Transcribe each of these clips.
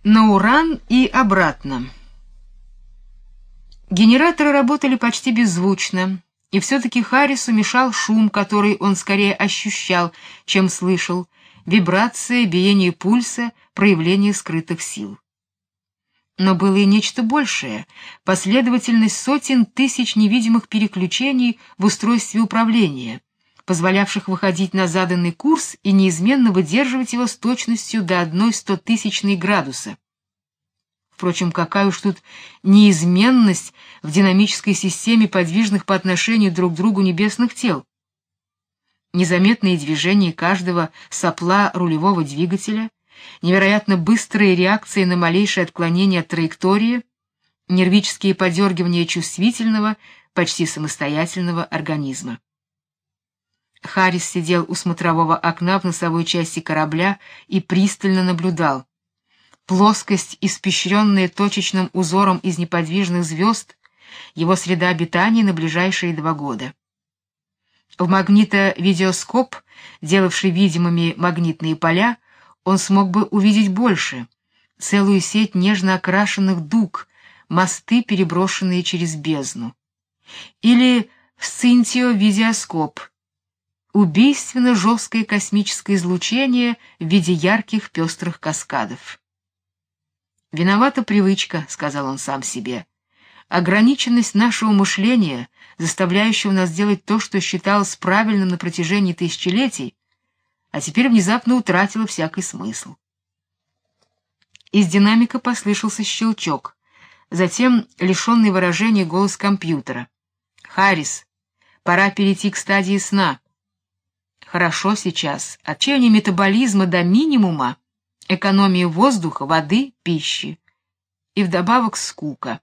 На Уран и обратно. Генераторы работали почти беззвучно, и все-таки Харрису мешал шум, который он скорее ощущал, чем слышал, вибрация, биение пульса, проявление скрытых сил. Но было и нечто большее — последовательность сотен тысяч невидимых переключений в устройстве управления, позволявших выходить на заданный курс и неизменно выдерживать его с точностью до 1/100 градуса. Впрочем, какая уж тут неизменность в динамической системе подвижных по отношению друг к другу небесных тел. Незаметные движения каждого сопла рулевого двигателя, невероятно быстрые реакции на малейшее отклонение от траектории, нервические подергивания чувствительного, почти самостоятельного организма. Харрис сидел у смотрового окна в носовой части корабля и пристально наблюдал. Плоскость, испещренная точечным узором из неподвижных звезд, его среда обитания на ближайшие 2 года. В магнитовидеоскоп, делавший видимыми магнитные поля, он смог бы увидеть больше: целую сеть нежно окрашенных дуг, мосты, переброшенные через бездну. Или сцинтиовидеоскоп, убийственно жесткое космическое излучение в виде ярких пестрых каскадов. «Виновата привычка», — сказал он сам себе. «Ограниченность нашего мышления, заставляющего нас делать то, что считалось правильным на протяжении тысячелетий, а теперь внезапно утратила всякий смысл». Из динамика послышался щелчок, затем лишенный выражения голос компьютера. «Харрис, пора перейти к стадии сна». «Хорошо сейчас. Отчаяние метаболизма до минимума, экономия воздуха, воды, пищи. И вдобавок скука».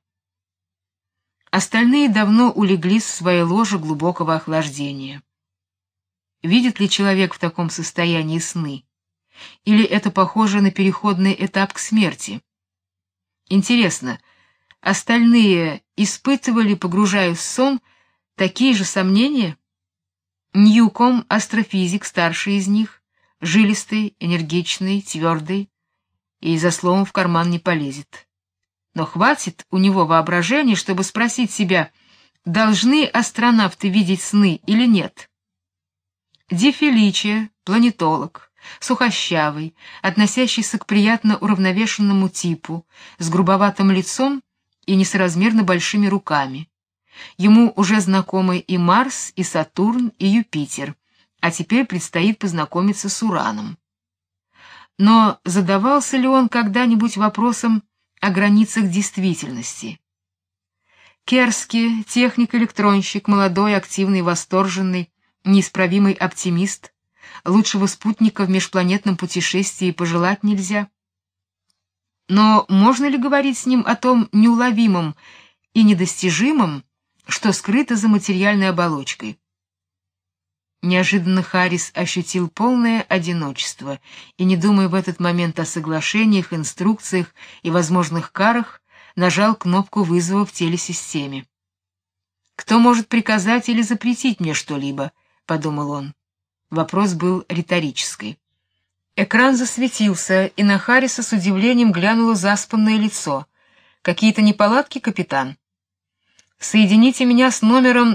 Остальные давно улеглись в свои ложи глубокого охлаждения. Видит ли человек в таком состоянии сны? Или это похоже на переходный этап к смерти? Интересно, остальные испытывали, погружаясь в сон, такие же сомнения? Ньюком, астрофизик, старший из них, жилистый, энергичный, твердый, и за словом в карман не полезет. Но хватит у него воображения, чтобы спросить себя, должны астронавты видеть сны или нет. Ди Феличи, планетолог, сухощавый, относящийся к приятно уравновешенному типу, с грубоватым лицом и несоразмерно большими руками. Ему уже знакомы и Марс, и Сатурн, и Юпитер, а теперь предстоит познакомиться с Ураном. Но задавался ли он когда-нибудь вопросом о границах действительности? Керски, техник-электронщик, молодой, активный, восторженный, неисправимый оптимист, лучшего спутника в межпланетном путешествии пожелать нельзя. Но можно ли говорить с ним о том неуловимом и недостижимом, что скрыто за материальной оболочкой? Неожиданно Харрис ощутил полное одиночество и, не думая в этот момент о соглашениях, инструкциях и возможных карах, нажал кнопку вызова в телесистеме. «Кто может приказать или запретить мне что-либо?» — подумал он. Вопрос был риторический. Экран засветился, и на Харриса с удивлением глянуло заспанное лицо. «Какие-то неполадки, капитан?» «Соедините меня с номером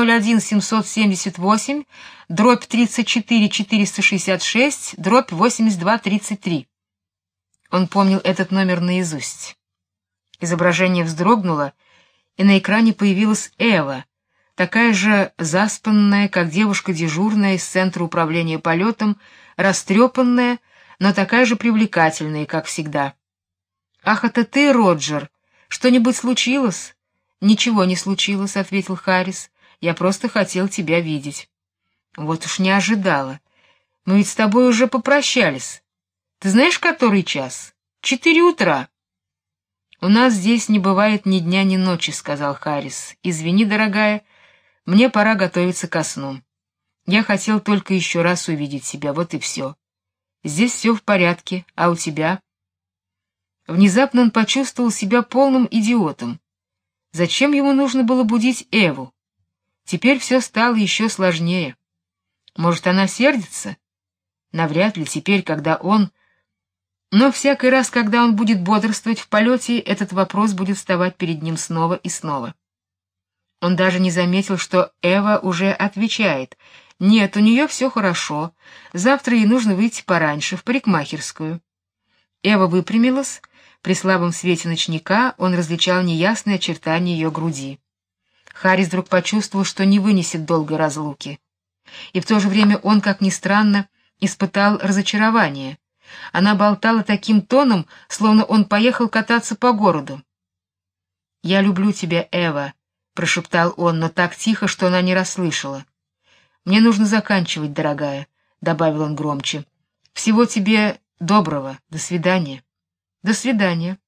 001-776-34-466-8233». Он помнил этот номер наизусть. Изображение вздрогнуло, и на экране появилась Эва, такая же заспанная, как девушка дежурная из Центра управления полетом, растрепанная, но такая же привлекательная, как всегда. «Ах, это ты, Роджер! Что-нибудь случилось?» «Ничего не случилось», — ответил Харрис. «Я просто хотел тебя видеть». «Вот уж не ожидала. Мы ведь с тобой уже попрощались. Ты знаешь, который час? 4 утра». «У нас здесь не бывает ни дня, ни ночи», — сказал Харрис. «Извини, дорогая, мне пора готовиться ко сну. Я хотел только еще раз увидеть тебя, вот и все. Здесь все в порядке, а у тебя?» Внезапно он почувствовал себя полным идиотом. Зачем ему нужно было будить Эву? Теперь все стало еще сложнее. Может, она сердится? Навряд ли теперь, когда он... Но всякий раз, когда он будет бодрствовать в полете, этот вопрос будет вставать перед ним снова и снова. Он даже не заметил, что Эва уже отвечает: «Нет, у нее все хорошо. Завтра ей нужно выйти пораньше, в парикмахерскую». Эва выпрямилась. При слабом свете ночника он различал неясные очертания ее груди. Харрис вдруг почувствовал, что не вынесет долгой разлуки. И в то же время он, как ни странно, испытал разочарование. Она болтала таким тоном, словно он поехал кататься по городу. «Я люблю тебя, Эва», — прошептал он, но так тихо, что она не расслышала. «Мне нужно заканчивать, дорогая», — добавил он громче. «Всего тебе доброго. До свидания». «До свидания».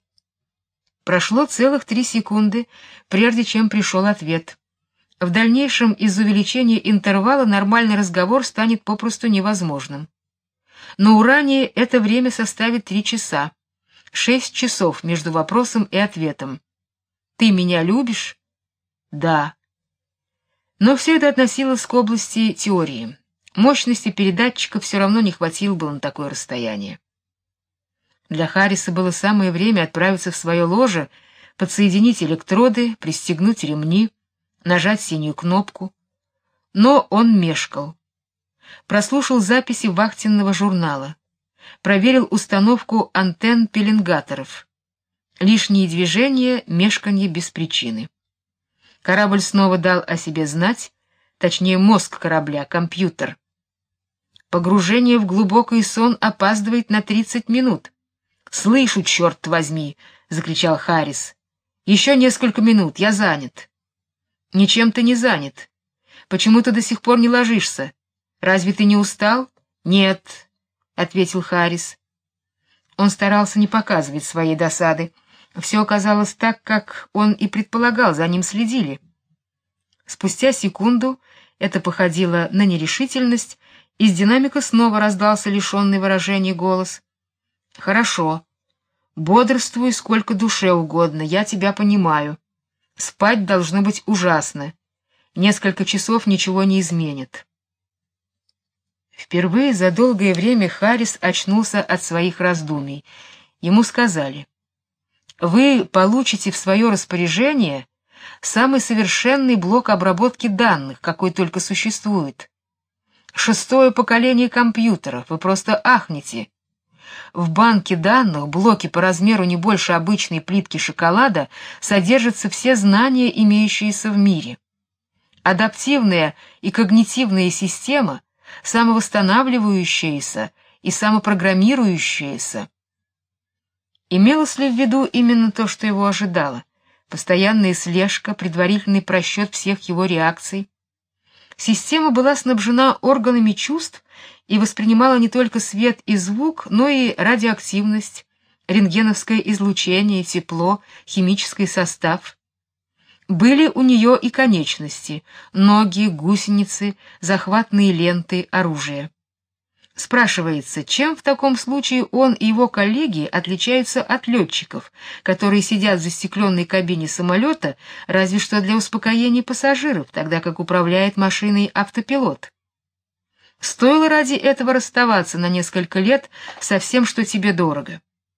Прошло целых 3 секунды, прежде чем пришел ответ. В дальнейшем из-за увеличения интервала нормальный разговор станет попросту невозможным. На Уране это время составит 3 часа. 6 часов между вопросом и ответом. «Ты меня любишь?» «Да». Но все это относилось к области теории. Мощности передатчика все равно не хватило бы на такое расстояние. Для Харриса было самое время отправиться в свое ложе, подсоединить электроды, пристегнуть ремни, нажать синюю кнопку. Но он мешкал. Прослушал записи вахтенного журнала, проверил установку антенн пеленгаторов. Лишние движения, мешканье без причины. Корабль снова дал о себе знать, точнее мозг корабля, компьютер. Погружение в глубокий сон опаздывает на 30 минут. «Слышу, черт возьми!» — закричал Харрис. «Еще несколько минут, я занят». «Ничем ты не занят. Почему ты до сих пор не ложишься? Разве ты не устал?» «Нет», — ответил Харрис. Он старался не показывать своей досады. Все оказалось так, как он и предполагал, за ним следили. Спустя секунду, это походило на нерешительность, из динамика снова раздался лишенный выражения голос. «Хорошо. Бодрствуй сколько душе угодно, я тебя понимаю. Спать должно быть ужасно. Несколько часов ничего не изменит». Впервые за долгое время Харрис очнулся от своих раздумий. Ему сказали: «Вы получите в свое распоряжение самый совершенный блок обработки данных, какой только существует. 6-е поколение компьютеров, вы просто ахнете. В банке данных, блоке по размеру не больше обычной плитки шоколада, содержатся все знания, имеющиеся в мире. Адаптивная и когнитивная система, самовосстанавливающаяся и самопрограммирующаяся». Имелось ли в виду именно то, что его ожидало? Постоянная слежка, предварительный просчет всех его реакций. Система была снабжена органами чувств и воспринимала не только свет и звук, но и радиоактивность, рентгеновское излучение, тепло, химический состав. Были у нее и конечности: ноги, гусеницы, захватные ленты, оружие. Спрашивается, чем в таком случае он и его коллеги отличаются от летчиков, которые сидят в застекленной кабине самолета, разве что для успокоения пассажиров, тогда как управляет машиной автопилот? Стоило ради этого расставаться на несколько лет со всем, что тебе дорого?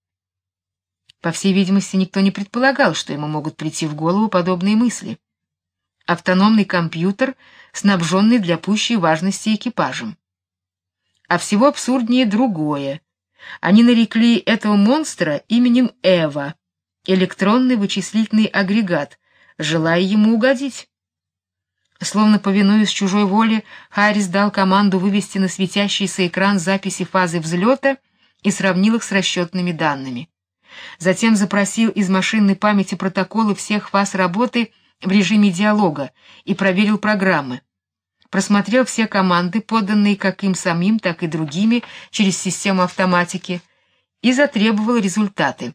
По всей видимости, никто не предполагал, что ему могут прийти в голову подобные мысли. Автономный компьютер, снабженный для пущей важности экипажем. А всего абсурднее другое. Они нарекли этого монстра именем Эва, электронный вычислительный агрегат, желая ему угодить. Словно повинуясь чужой воле, Харрис дал команду вывести на светящийся экран записи фазы взлета и сравнил их с расчетными данными. Затем запросил из машинной памяти протоколы всех фаз работы в режиме диалога и проверил программы. Просмотрел все команды, поданные как им самим, так и другими через систему автоматики, и затребовал результаты.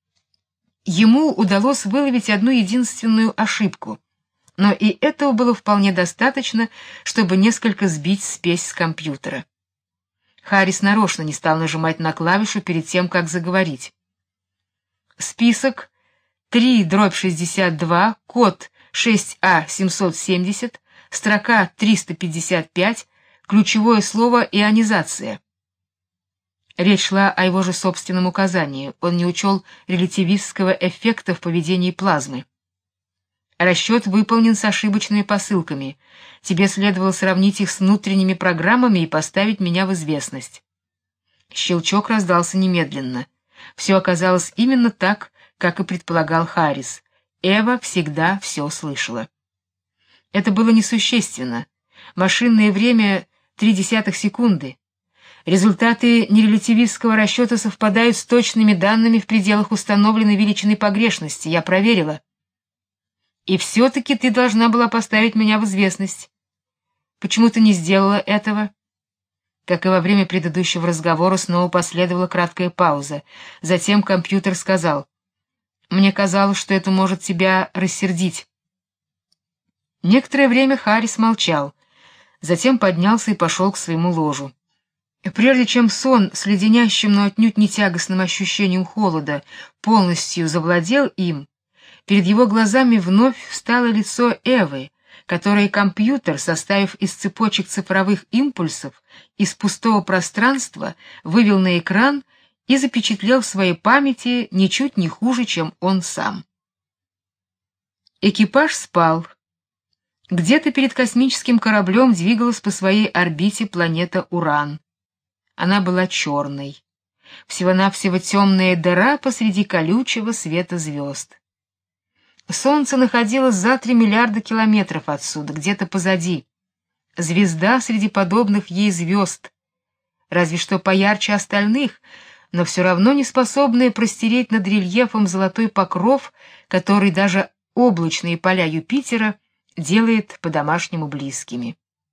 Ему удалось выловить одну единственную ошибку, но и этого было вполне достаточно, чтобы несколько сбить спесь с компьютера. Харрис нарочно не стал нажимать на клавишу перед тем, как заговорить. Список 3/62, код 6А770, строка 355, ключевое слово «ионизация». Речь шла о его же собственном указании, он не учел релятивистского эффекта в поведении плазмы. Расчет выполнен с ошибочными посылками. Тебе следовало сравнить их с внутренними программами и поставить меня в известность. Щелчок раздался немедленно. Все оказалось именно так, как и предполагал Харрис. Эва всегда все слышала. Это было несущественно. Машинное время 0,3 секунды. Результаты нерелятивистского расчета совпадают с точными данными в пределах установленной величины погрешности. Я проверила. И все-таки ты должна была поставить меня в известность. Почему ты не сделала этого? Как и во время предыдущего разговора, снова последовала краткая пауза. Затем компьютер сказал: «Мне казалось, что это может тебя рассердить». Некоторое время Харрис молчал, затем поднялся и пошел к своему ложу. Прежде чем сон с леденящим, но отнюдь не тягостным ощущением холода полностью завладел им, перед его глазами вновь встало лицо Эвы, которое компьютер, составив из цепочек цифровых импульсов, из пустого пространства, вывел на экран и запечатлел в своей памяти ничуть не хуже, чем он сам. Экипаж спал. Где-то перед космическим кораблем двигалась по своей орбите планета Уран. Она была черной. Всего-навсего темная дыра посреди колючего света звезд. Солнце находилось за 3 миллиарда километров отсюда, где-то позади. Звезда среди подобных ей звезд, разве что поярче остальных, но все равно не способная простереть над рельефом золотой покров, который даже облачные поля Юпитера делает по-домашнему близкими.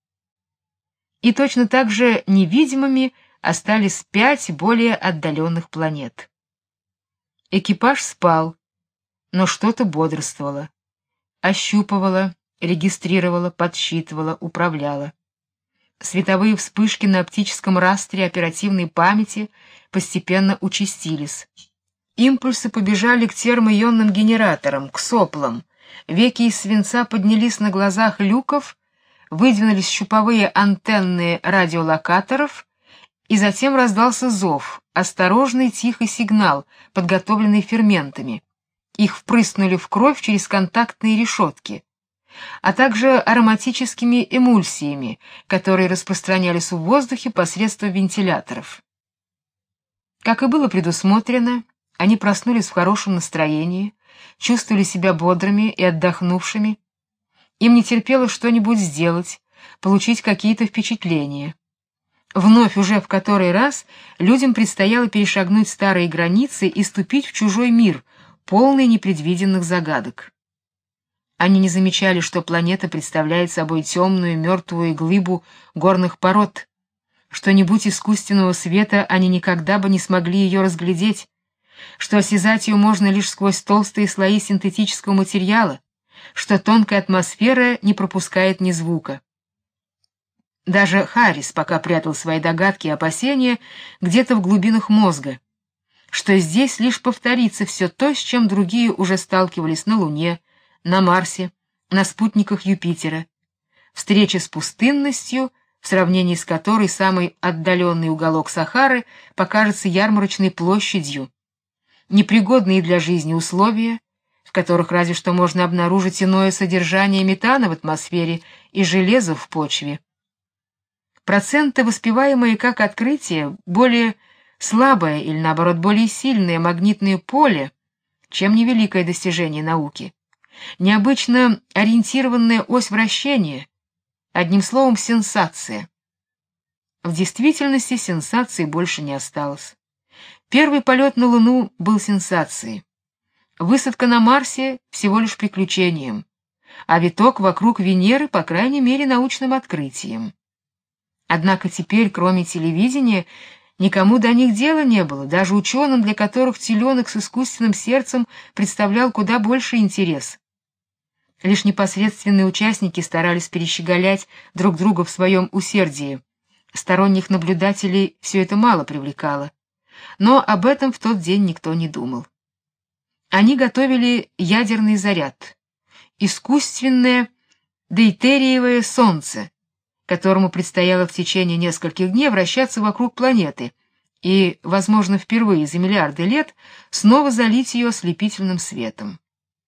И точно так же невидимыми остались 5 более отдаленных планет. Экипаж спал, но что-то бодрствовало, ощупывало, регистрировало, подсчитывало, управляло. Световые вспышки на оптическом растре оперативной памяти постепенно участились. Импульсы побежали к термоионным генераторам, к соплам. Веки из свинца поднялись на глазах люков, выдвинулись щуповые антенны радиолокаторов, и затем раздался зов, осторожный тихий сигнал, подготовленный ферментами. Их впрыснули в кровь через контактные решетки, а также ароматическими эмульсиями, которые распространялись в воздухе посредством вентиляторов. Как и было предусмотрено, они проснулись в хорошем настроении, чувствовали себя бодрыми и отдохнувшими. Им не терпелось что-нибудь сделать, получить какие-то впечатления. Вновь уже в который раз людям предстояло перешагнуть старые границы и ступить в чужой мир, полный непредвиденных загадок. Они не замечали, что планета представляет собой темную мертвую глыбу горных пород, что не будь искусственного света, они никогда бы не смогли ее разглядеть, что осязать ее можно лишь сквозь толстые слои синтетического материала, что тонкая атмосфера не пропускает ни звука. Даже Харрис пока прятал свои догадки и опасения где-то в глубинах мозга, что здесь лишь повторится все то, с чем другие уже сталкивались на Луне, на Марсе, на спутниках Юпитера. Встреча с пустынностью, в сравнении с которой самый отдаленный уголок Сахары покажется ярмарочной площадью, непригодные для жизни условия, в которых разве что можно обнаружить иное содержание метана в атмосфере и железа в почве. Проценты, воспеваемые как открытие, более слабое или, наоборот, более сильное магнитное поле, чем невеликое достижение науки, необычно ориентированная ось вращения, одним словом, сенсация. В действительности сенсации больше не осталось. Первый полет на Луну был сенсацией. Высадка на Марсе всего лишь приключением, а виток вокруг Венеры, по крайней мере, научным открытием. Однако теперь, кроме телевидения, никому до них дела не было, даже ученым, для которых теленок с искусственным сердцем представлял куда больше интерес. Лишь непосредственные участники старались перещеголять друг друга в своем усердии. Сторонних наблюдателей все это мало привлекало. Но об этом в тот день никто не думал. Они готовили ядерный заряд, искусственное дейтериевое солнце, которому предстояло в течение нескольких дней вращаться вокруг планеты, и, возможно, впервые за миллиарды лет снова залить ее ослепительным светом.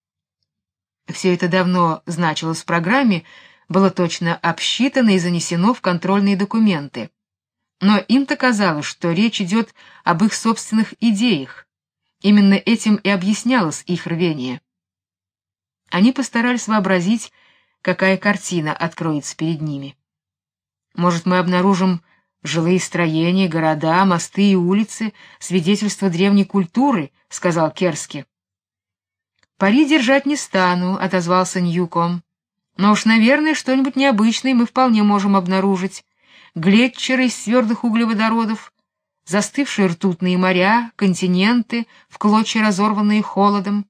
Все это давно значилось в программе, было точно обсчитано и занесено в контрольные документы. Но им-то казалось, что речь идет об их собственных идеях. Именно этим и объяснялось их рвение. Они постарались вообразить, какая картина откроется перед ними. Может, мы обнаружим жилые строения, города, мосты и улицы, свидетельства древней культуры, сказал Керски. Пари держать не стану, отозвался Ньюком. Но уж, наверное, что-нибудь необычное мы вполне можем обнаружить. Глетчеры из твердых углеводородов, застывшие ртутные моря, континенты, в клочья разорванные холодом.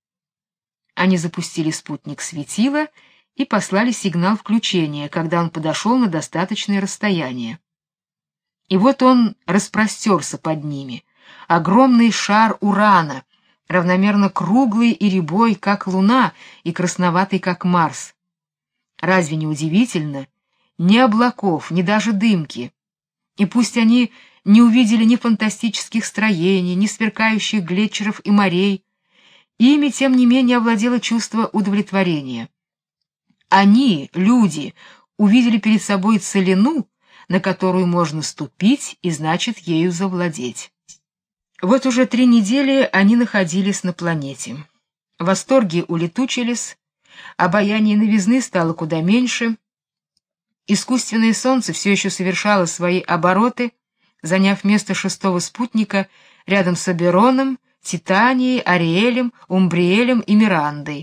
Они запустили спутник светила и послали сигнал включения, когда он подошел на достаточное расстояние. И вот он распростерся под ними, огромный шар Урана, равномерно круглый и рябой, как Луна, и красноватый, как Марс. Разве не удивительно? Ни облаков, ни даже дымки. И пусть они не увидели ни фантастических строений, ни сверкающих глетчеров и морей, ими, тем не менее, овладело чувство удовлетворения. Они, люди, увидели перед собой целину, на которую можно ступить и, значит, ею завладеть. Вот уже 3 недели они находились на планете. Восторги улетучились, обаяние новизны стало куда меньше, искусственное солнце все еще совершало свои обороты, заняв место 6-го спутника рядом с Обероном, Титанией, Ариэлем, Умбриэлем и Мирандой.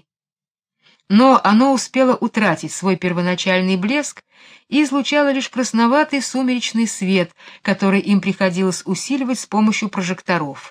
Но оно успело утратить свой первоначальный блеск и излучало лишь красноватый сумеречный свет, который им приходилось усиливать с помощью прожекторов.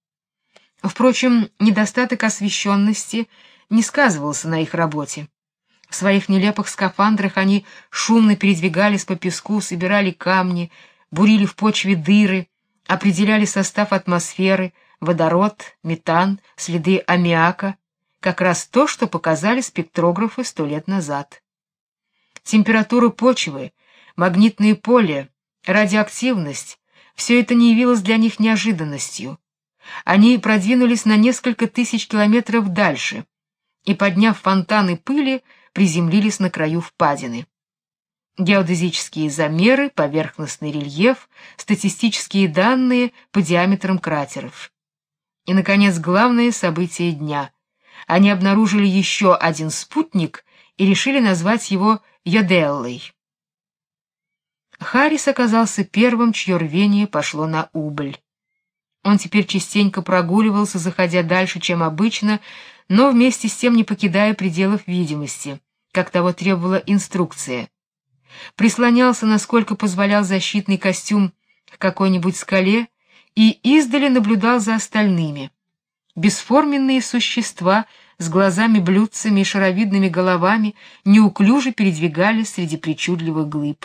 Впрочем, недостаток освещенности не сказывался на их работе. В своих нелепых скафандрах они шумно передвигались по песку, собирали камни, бурили в почве дыры, определяли состав атмосферы, водород, метан, следы аммиака, как раз то, что показали спектрографы 100 лет назад. Температура почвы, магнитные поля, радиоактивность — все это не явилось для них неожиданностью. Они продвинулись на несколько тысяч километров дальше и, подняв фонтаны пыли, приземлились на краю впадины. Геодезические замеры, поверхностный рельеф, статистические данные по диаметрам кратеров. И, наконец, главное событие дня. Они обнаружили еще один спутник и решили назвать его Йоделлой. Харрис оказался первым, чье рвение пошло на убыль. Он теперь частенько прогуливался, заходя дальше, чем обычно, но вместе с тем не покидая пределов видимости, как того требовала инструкция. Прислонялся, насколько позволял защитный костюм, к какой-нибудь скале и издали наблюдал за остальными. Бесформенные существа с глазами-блюдцами и шаровидными головами неуклюже передвигались среди причудливых глыб.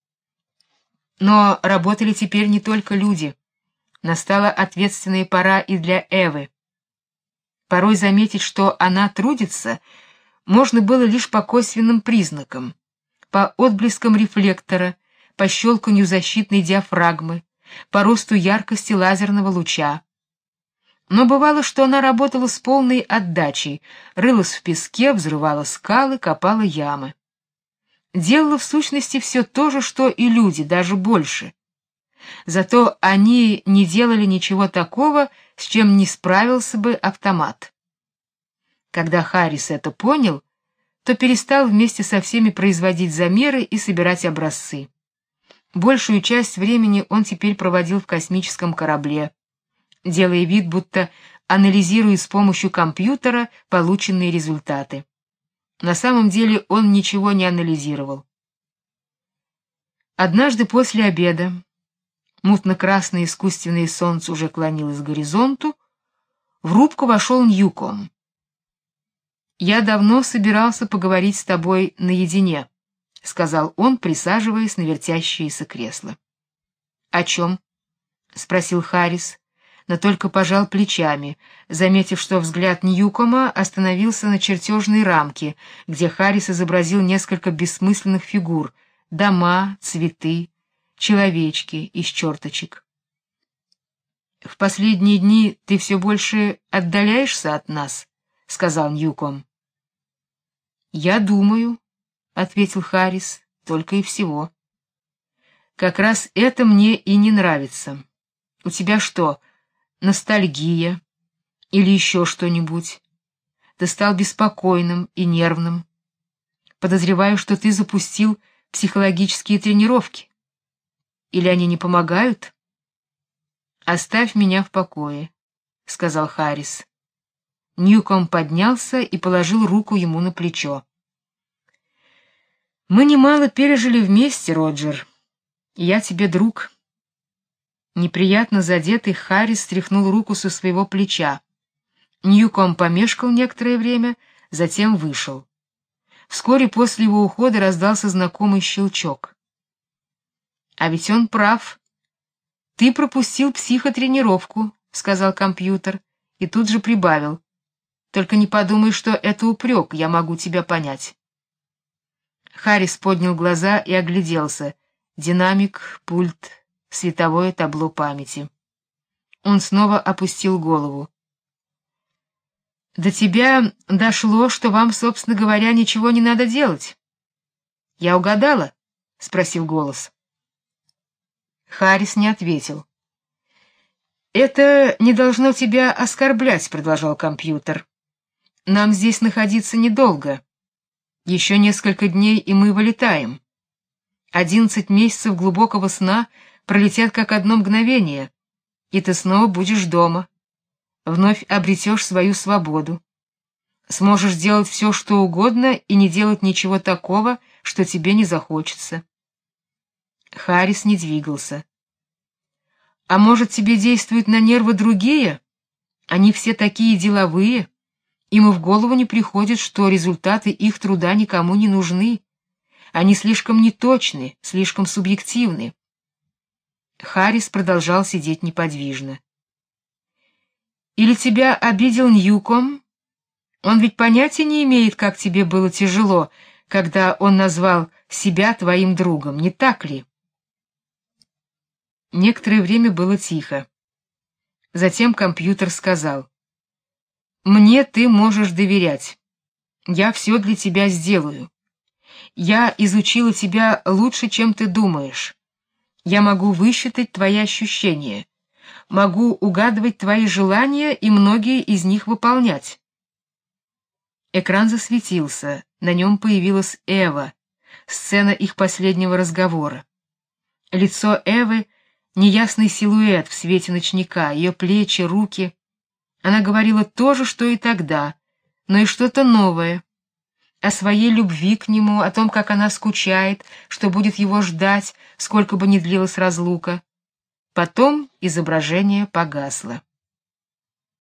Но работали теперь не только люди. Настала ответственная пора и для Эвы. Порой заметить, что она трудится, можно было лишь по косвенным признакам: по отблескам рефлектора, по щелканью защитной диафрагмы, по росту яркости лазерного луча. Но бывало, что она работала с полной отдачей, рылась в песке, взрывала скалы, копала ямы. Делала в сущности все то же, что и люди, даже больше. Зато они не делали ничего такого, с чем не справился бы автомат. Когда Харрис это понял, то перестал вместе со всеми производить замеры и собирать образцы. Большую часть времени он теперь проводил в космическом корабле, делая вид, будто анализирует с помощью компьютера полученные результаты. На самом деле он ничего не анализировал. Однажды после обеда, мутно-красное искусственное солнце уже клонилось к горизонту, в рубку вошел Ньюком. «Я давно собирался поговорить с тобой наедине», — сказал он, присаживаясь на вертящееся кресло. «О чем?» — спросил Харрис, но только пожал плечами, заметив, что взгляд Ньюкома остановился на чертежной рамке, где Харрис изобразил несколько бессмысленных фигур: дома, цветы, человечки из черточек. В последние дни ты все больше отдаляешься от нас, сказал Ньюком. Я думаю, ответил Харрис, только и всего. Как раз это мне и не нравится. У тебя что, ностальгия или еще что-нибудь? Ты стал беспокойным и нервным. Подозреваю, что ты запустил психологические тренировки. Или они не помогают? Оставь меня в покое, сказал Харрис. Ньюком поднялся и положил руку ему на плечо. Мы немало пережили вместе, Роджер. Я тебе друг. Неприятно задетый Харрис стряхнул руку со своего плеча. Ньюком помешкал некоторое время, затем вышел. Вскоре после его ухода раздался знакомый щелчок. А ведь он прав. Ты пропустил психотренировку, сказал компьютер, и тут же прибавил: только не подумай, что это упрек, я могу тебя понять. Харрис поднял глаза и огляделся. Динамик, пульт, световое табло памяти. Он снова опустил голову. До тебя дошло, что вам, собственно говоря, ничего не надо делать. Я угадала? Спросил голос. Харрис не ответил. Это не должно тебя оскорблять, продолжал компьютер. Нам здесь находиться недолго. Еще несколько дней, и мы вылетаем. 11 месяцев глубокого сна пролетят как одно мгновение, и ты снова будешь дома. Вновь обретешь свою свободу. Сможешь делать все, что угодно, и не делать ничего такого, что тебе не захочется. Харрис не двигался. А может, тебе действуют на нервы другие? Они все такие деловые. Им и в голову не приходит, что результаты их труда никому не нужны. Они слишком неточны, слишком субъективны. Харрис продолжал сидеть неподвижно. Или тебя обидел Ньюком? Он ведь понятия не имеет, как тебе было тяжело, когда он назвал себя твоим другом, не так ли? Некоторое время было тихо. Затем компьютер сказал: «Мне ты можешь доверять. Я все для тебя сделаю. Я изучила тебя лучше, чем ты думаешь. Я могу высчитать твои ощущения, могу угадывать твои желания и многие из них выполнять». Экран засветился, на нем появилась Эва, сцена их последнего разговора. Лицо Эвы — неясный силуэт в свете ночника, ее плечи, руки. Она говорила то же, что и тогда, но и что-то новое. О своей любви к нему, о том, как она скучает, что будет его ждать, сколько бы ни длилась разлука. Потом изображение погасло.